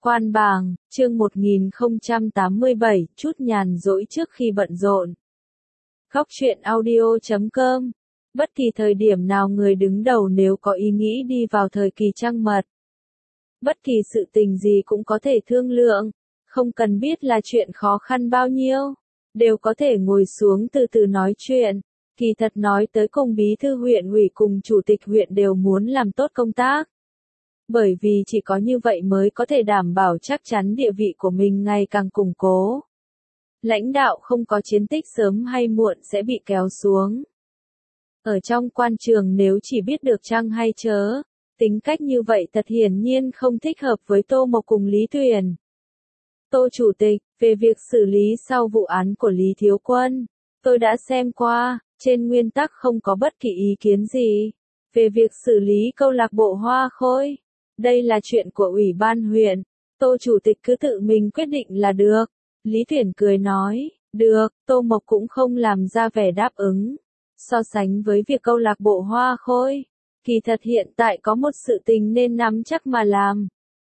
Quan bảng, chương 1087, chút nhàn rỗi trước khi bận rộn. Góc truyện audio.com. Bất kỳ thời điểm nào người đứng đầu nếu có ý nghĩ đi vào thời kỳ trăng mật. Bất kỳ sự tình gì cũng có thể thương lượng, không cần biết là chuyện khó khăn bao nhiêu, đều có thể ngồi xuống từ từ nói chuyện. Kỳ thật nói tới cùng bí thư huyện ủy cùng chủ tịch huyện đều muốn làm tốt công tác. Bởi vì chỉ có như vậy mới có thể đảm bảo chắc chắn địa vị của mình ngày càng củng cố. Lãnh đạo không có chiến tích sớm hay muộn sẽ bị kéo xuống. Ở trong quan trường nếu chỉ biết được chăng hay chớ, tính cách như vậy thật hiển nhiên không thích hợp với Tô Mộc cùng Lý Tuyền. Tô Chủ tịch, về việc xử lý sau vụ án của Lý Thiếu Quân, tôi đã xem qua, trên nguyên tắc không có bất kỳ ý kiến gì. Về việc xử lý câu lạc bộ Hoa Khôi, đây là chuyện của Ủy ban huyện, Tô Chủ tịch cứ tự mình quyết định là được. Lý Tuyển cười nói, được, Tô Mộc cũng không làm ra vẻ đáp ứng. So sánh với việc câu lạc bộ Hoa Khôi, kỳ thật hiện tại có một sự tình nên nắm chắc mà làm.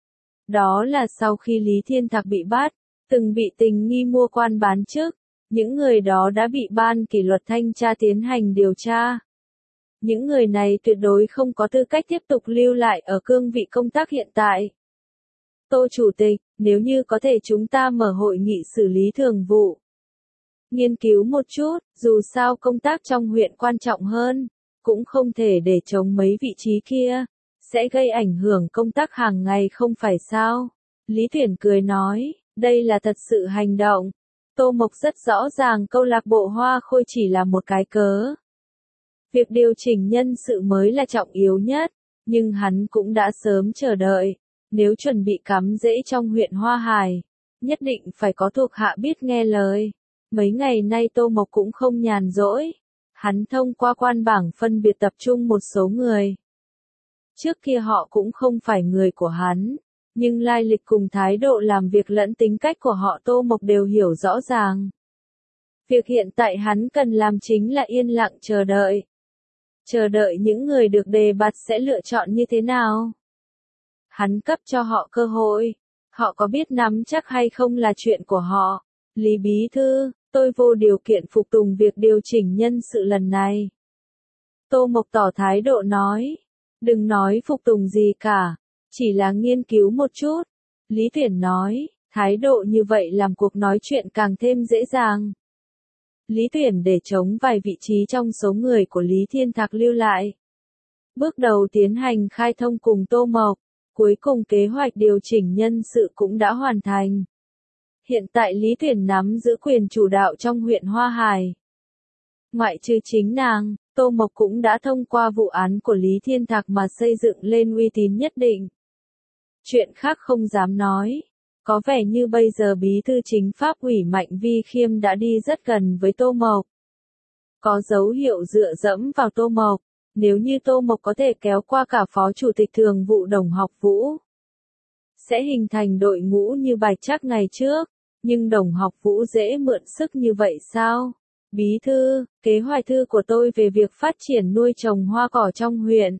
Đó là sau khi Lý Thiên Thạc bị bắt, từng bị tình nghi mua quan bán chức, những người đó đã bị ban kỷ luật thanh tra tiến hành điều tra. Những người này tuyệt đối không có tư cách tiếp tục lưu lại ở cương vị công tác hiện tại. Tô Chủ tịch, nếu như có thể chúng ta mở hội nghị xử lý thường vụ. Nghiên cứu một chút, dù sao công tác trong huyện quan trọng hơn, cũng không thể để chống mấy vị trí kia, sẽ gây ảnh hưởng công tác hàng ngày không phải sao? Lý Tuyển cười nói, đây là thật sự hành động. Tô Mộc rất rõ ràng câu lạc bộ Hoa Khôi chỉ là một cái cớ. Việc điều chỉnh nhân sự mới là trọng yếu nhất, nhưng hắn cũng đã sớm chờ đợi. Nếu chuẩn bị cắm rễ trong huyện Hoa Hải, nhất định phải có thuộc hạ biết nghe lời. Mấy ngày nay Tô Mộc cũng không nhàn rỗi. Hắn thông qua quan bảng phân biệt tập trung một số người. Trước kia họ cũng không phải người của hắn, nhưng lai lịch cùng thái độ làm việc lẫn tính cách của họ Tô Mộc đều hiểu rõ ràng. Việc hiện tại hắn cần làm chính là yên lặng chờ đợi. Chờ đợi những người được đề bạt sẽ lựa chọn như thế nào. Hắn cấp cho họ cơ hội. Họ có biết nắm chắc hay không là chuyện của họ. Lý Bí Thư, tôi vô điều kiện phục tùng việc điều chỉnh nhân sự lần này. Tô Mộc tỏ thái độ nói. Đừng nói phục tùng gì cả. Chỉ là nghiên cứu một chút. Lý Tuyển nói. Thái độ như vậy làm cuộc nói chuyện càng thêm dễ dàng. Lý Tuyển để chống vài vị trí trong số người của Lý Thiên Thạc lưu lại. Bước đầu tiến hành khai thông cùng Tô Mộc. Cuối cùng kế hoạch điều chỉnh nhân sự cũng đã hoàn thành. Hiện tại Lý Tuyển nắm giữ quyền chủ đạo trong huyện Hoa Hải. Ngoại trừ chính nàng, Tô Mộc cũng đã thông qua vụ án của Lý Thiên Thạc mà xây dựng lên uy tín nhất định. Chuyện khác không dám nói. Có vẻ như bây giờ bí thư chính pháp ủy Mạnh Vi Khiêm đã đi rất gần với Tô Mộc. Có dấu hiệu dựa dẫm vào Tô Mộc. Nếu như Tô Mộc có thể kéo qua cả phó chủ tịch thường vụ Đồng Học Vũ, sẽ hình thành đội ngũ như Bạch Trắc ngày trước, nhưng Đồng Học Vũ dễ mượn sức như vậy sao? Bí thư, kế hoạch thư của tôi về việc phát triển nuôi trồng hoa cỏ trong huyện.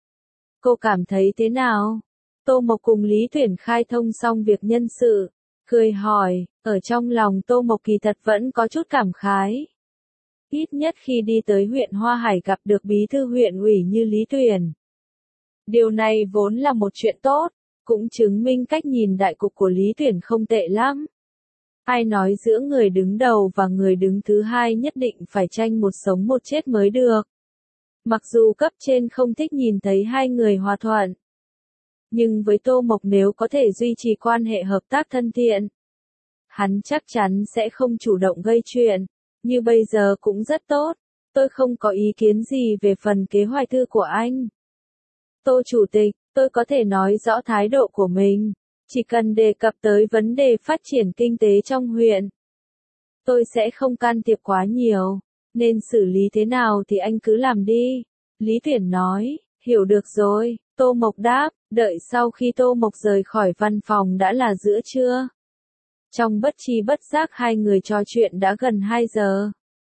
Cô cảm thấy thế nào? Tô Mộc cùng Lý Tuyển khai thông xong việc nhân sự, cười hỏi, ở trong lòng Tô Mộc kỳ thật vẫn có chút cảm khái. Ít nhất khi đi tới huyện Hoa Hải gặp được bí thư huyện ủy như Lý Tuyển. Điều này vốn là một chuyện tốt, cũng chứng minh cách nhìn đại cục của Lý Tuyển không tệ lắm. Ai nói giữa người đứng đầu và người đứng thứ hai nhất định phải tranh một sống một chết mới được. Mặc dù cấp trên không thích nhìn thấy hai người hòa thuận. Nhưng với Tô Mộc nếu có thể duy trì quan hệ hợp tác thân thiện, hắn chắc chắn sẽ không chủ động gây chuyện. Như bây giờ cũng rất tốt, tôi không có ý kiến gì về phần kế hoạch thư của anh. Tô Chủ tịch, tôi có thể nói rõ thái độ của mình, chỉ cần đề cập tới vấn đề phát triển kinh tế trong huyện. Tôi sẽ không can thiệp quá nhiều, nên xử lý thế nào thì anh cứ làm đi. Lý Tuyển nói, hiểu được rồi, Tô Mộc đáp, đợi sau khi Tô Mộc rời khỏi văn phòng đã là giữa trưa. Trong bất tri bất giác hai người trò chuyện đã gần 2 giờ.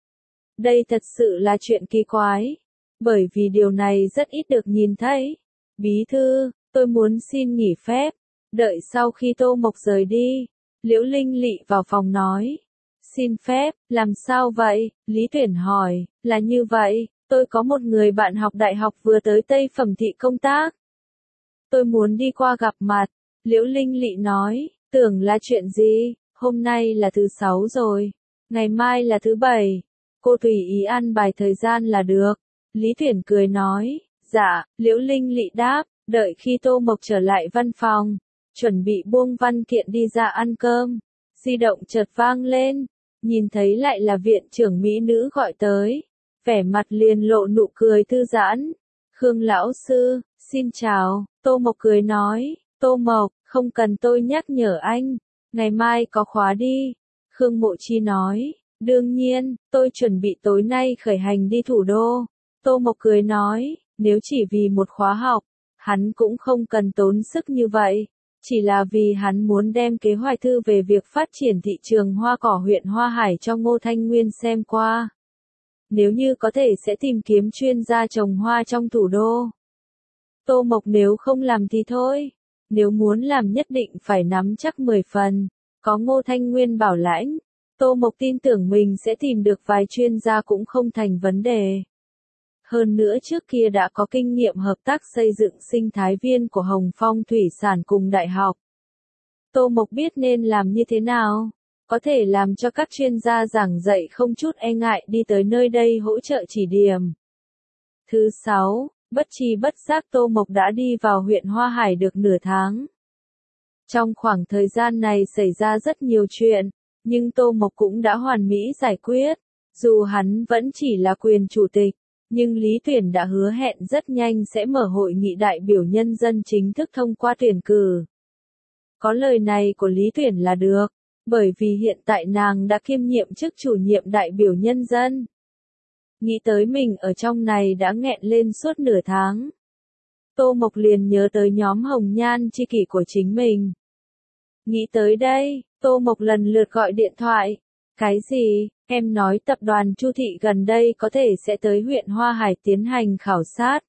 Đây thật sự là chuyện kỳ quái, bởi vì điều này rất ít được nhìn thấy. Bí thư, tôi muốn xin nghỉ phép. Đợi sau khi Tô Mộc rời đi, Liễu Linh Lị vào phòng nói. Xin phép, làm sao vậy? Lý Tuyển hỏi, là như vậy, tôi có một người bạn học đại học vừa tới Tây Phẩm Thị công tác. Tôi muốn đi qua gặp mặt. Liễu Linh Lị nói, tưởng là chuyện gì, hôm nay là thứ 6 rồi, ngày mai là thứ 7. Cô tùy ý ăn bài thời gian là được. Lý Tuyển cười nói, dạ, Liễu Linh Lị đáp, đợi khi Tô Mộc trở lại văn phòng, chuẩn bị buông văn kiện đi ra ăn cơm. Di động chợt vang lên, nhìn thấy lại là viện trưởng mỹ nữ gọi tới, vẻ mặt liền lộ nụ cười thư giãn. Khương lão sư, xin chào, Tô Mộc cười nói, Tô Mộc, không cần tôi nhắc nhở anh, ngày mai có khóa đi. Khương Mộ Chi nói, đương nhiên, tôi chuẩn bị tối nay khởi hành đi thủ đô. Tô Mộc cười nói, nếu chỉ vì một khóa học, hắn cũng không cần tốn sức như vậy. Chỉ là vì hắn muốn đem kế hoạch thư về việc phát triển thị trường hoa cỏ huyện Hoa Hải cho Ngô Thanh Nguyên xem qua. Nếu như có thể sẽ tìm kiếm chuyên gia trồng hoa trong thủ đô. Tô Mộc nếu không làm thì thôi. Nếu muốn làm nhất định phải nắm chắc 10 phần. Có Ngô Thanh Nguyên bảo lãnh, Tô Mộc tin tưởng mình sẽ tìm được vài chuyên gia cũng không thành vấn đề. Hơn nữa trước kia đã có kinh nghiệm hợp tác xây dựng sinh thái viên của Hồng Phong Thủy sản cùng đại học. Tô Mộc biết nên làm như thế nào, có thể làm cho các chuyên gia giảng dạy không chút e ngại đi tới nơi đây hỗ trợ chỉ điểm. Thứ 6, bất tri bất giác Tô Mộc đã đi vào huyện Hoa Hải được nửa tháng. Trong khoảng thời gian này xảy ra rất nhiều chuyện, nhưng Tô Mộc cũng đã hoàn mỹ giải quyết. Dù hắn vẫn chỉ là quyền chủ tịch, nhưng Lý Tuyển đã hứa hẹn rất nhanh sẽ mở hội nghị đại biểu nhân dân chính thức thông qua tuyển cử. Có lời này của Lý Tuyển là được, bởi vì hiện tại nàng đã kiêm nhiệm chức chủ nhiệm đại biểu nhân dân. Nghĩ tới mình ở trong này đã nghẹn lên suốt nửa tháng. Tô Mộc liền nhớ tới nhóm hồng nhan tri kỷ của chính mình. Nghĩ tới đây, Tô Mộc lần lượt gọi điện thoại. Cái gì, em nói tập đoàn Chu Thị gần đây có thể sẽ tới huyện Hoa Hải tiến hành khảo sát.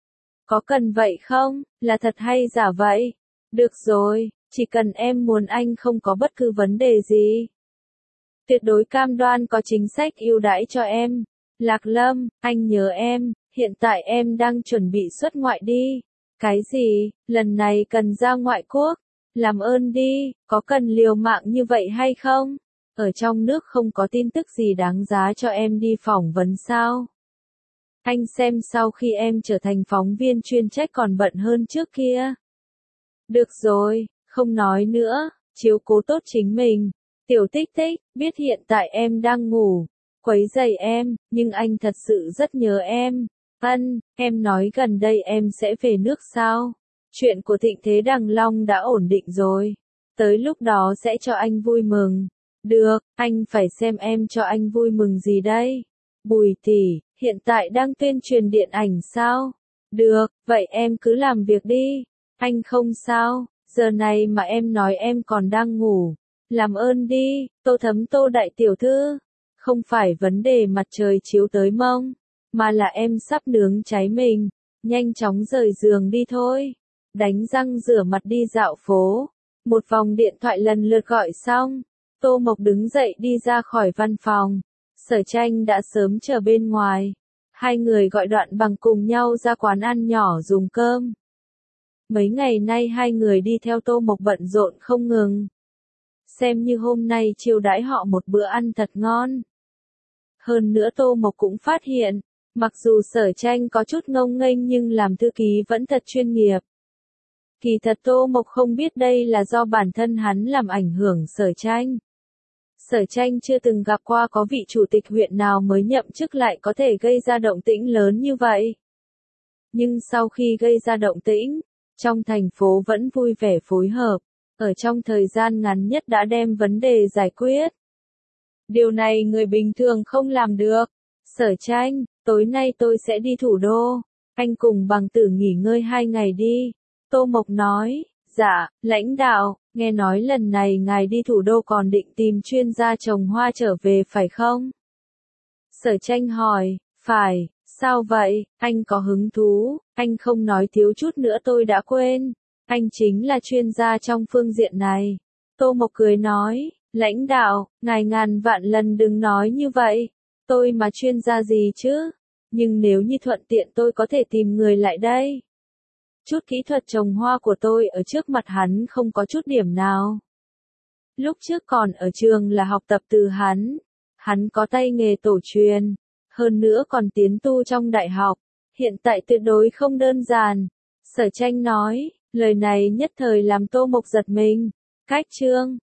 Có cần vậy không, là thật hay giả vậy? Được rồi, chỉ cần em muốn anh không có bất cứ vấn đề gì. Tuyệt đối cam đoan có chính sách ưu đãi cho em. Lạc Lâm, anh nhớ em, hiện tại em đang chuẩn bị xuất ngoại đi. Cái gì, lần này cần ra ngoại quốc? Làm ơn đi, có cần liều mạng như vậy hay không? Ở trong nước không có tin tức gì đáng giá cho em đi phỏng vấn sao? Anh xem sau khi em trở thành phóng viên chuyên trách còn bận hơn trước kia. Được rồi, không nói nữa, chiếu cố tốt chính mình. Tiểu Tích Tích, biết hiện tại em đang ngủ, quấy rầy em, nhưng anh thật sự rất nhớ em. Em nói gần đây em sẽ về nước sao? Chuyện của Thịnh Thế Đằng Long đã ổn định rồi. Tới lúc đó sẽ cho anh vui mừng. Được, anh phải xem em cho anh vui mừng gì đây? Bùi tỷ, hiện tại đang tuyên truyền điện ảnh sao? Được, vậy em cứ làm việc đi. Anh không sao, giờ này mà em nói em còn đang ngủ. Làm ơn đi, Tô Thấm Tô đại tiểu thư. Không phải vấn đề mặt trời chiếu tới mông, mà là em sắp nướng cháy mình. Nhanh chóng rời giường đi thôi. Đánh răng rửa mặt đi dạo phố. Một vòng điện thoại lần lượt gọi xong. Tô Mộc đứng dậy đi ra khỏi văn phòng. Sở Tranh đã sớm chờ bên ngoài. Hai người gọi Đoạn Bằng cùng nhau ra quán ăn nhỏ dùng cơm. Mấy ngày nay hai người đi theo Tô Mộc bận rộn không ngừng. Xem như hôm nay chiêu đãi họ một bữa ăn thật ngon. Hơn nữa Tô Mộc cũng phát hiện, mặc dù Sở Tranh có chút ngông nghênh nhưng làm thư ký vẫn thật chuyên nghiệp. Kỳ thật Tô Mộc không biết đây là do bản thân hắn làm ảnh hưởng Sở Tranh. Sở Tranh chưa từng gặp qua có vị chủ tịch huyện nào mới nhậm chức lại có thể gây ra động tĩnh lớn như vậy. Nhưng sau khi gây ra động tĩnh, trong thành phố vẫn vui vẻ phối hợp, ở trong thời gian ngắn nhất đã đem vấn đề giải quyết. Điều này người bình thường không làm được. Sở Tranh, tối nay tôi sẽ đi thủ đô, anh cùng Bằng Tử nghỉ ngơi 2 ngày đi. Tô Mộc nói, dạ, lãnh đạo, nghe nói lần này ngài đi thủ đô còn định tìm chuyên gia trồng hoa trở về phải không? Sở Tranh hỏi, phải, sao vậy, anh có hứng thú, anh không nói thiếu chút nữa tôi đã quên. Anh chính là chuyên gia trong phương diện này. Tô Mộc cười nói, lãnh đạo, ngài ngàn vạn lần đừng nói như vậy. Tôi mà chuyên gia gì chứ? Nhưng nếu như thuận tiện tôi có thể tìm người lại đây. Chút kỹ thuật trồng hoa của tôi ở trước mặt hắn không có chút điểm nào. Lúc trước còn ở trường là học tập từ hắn. Hắn có tay nghề tổ truyền. Hơn nữa còn tiến tu trong đại học. Hiện tại tuyệt đối không đơn giản. Sở Tranh nói, lời này nhất thời làm Tô Mộc giật mình. Cách chương